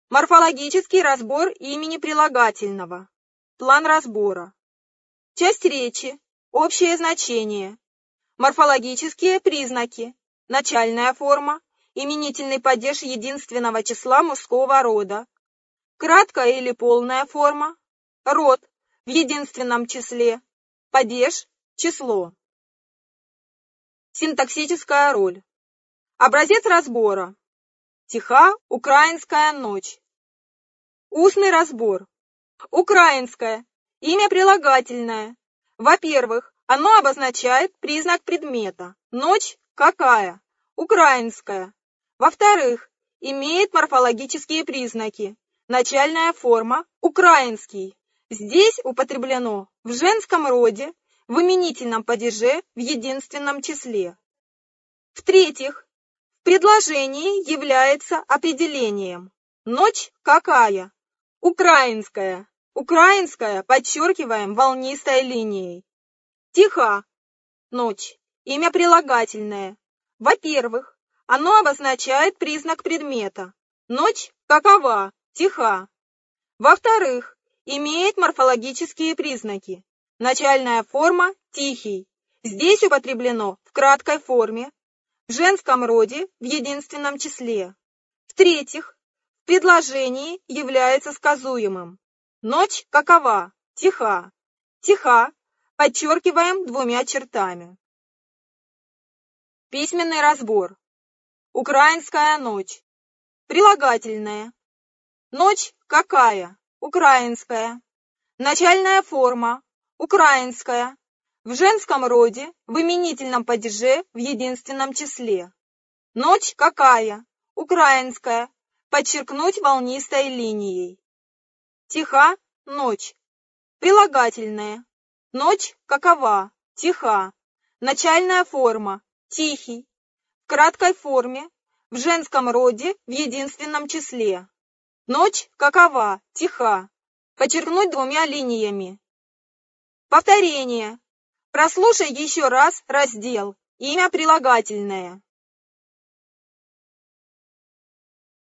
Морфологический разбор имени прилагательного. План разбора. Часть речи. Общее значение. Морфологические признаки. Начальная форма. Именительный падеж единственного числа мужского рода. Краткая или полная форма. Род в единственном числе. Падеж – число. Синтаксическая роль. Образец разбора. Тиха украинская ночь. Устный разбор. Украинское. Имя прилагательное. Во-первых, оно обозначает признак предмета. Ночь какая? Украинская. Во-вторых, имеет морфологические признаки. Начальная форма украинский. Здесь употреблено в женском роде, в именительном падеже, в единственном числе. В-третьих, в предложении является определением. Ночь какая? Украинская. Украинская подчеркиваем волнистой линией. Тиха. Ночь. Имя прилагательное. Во-первых, оно обозначает признак предмета. Ночь какова? Тиха. Во-вторых, имеет морфологические признаки. Начальная форма тихий. Здесь употреблено в краткой форме, в женском роде, в единственном числе. В-третьих, в предложении является сказуемым. Ночь какова? Тиха. Тиха подчеркиваем двумя чертами. Письменный разбор. Украинская ночь. Прилагательное. Ночь какая? Украинская. Начальная форма. Украинская. В женском роде, в именительном падеже, в единственном числе. Ночь какая? Украинская. Подчеркнуть волнистой линией. Тиха, ночь. Прилагательное. Ночь какова? Тиха. Начальная форма. Тихий. В краткой форме. В женском роде, в единственном числе. Ночь какова? Тиха. Подчеркнуть двумя линиями. Повторение. Прослушай еще раз раздел «Имя прилагательное».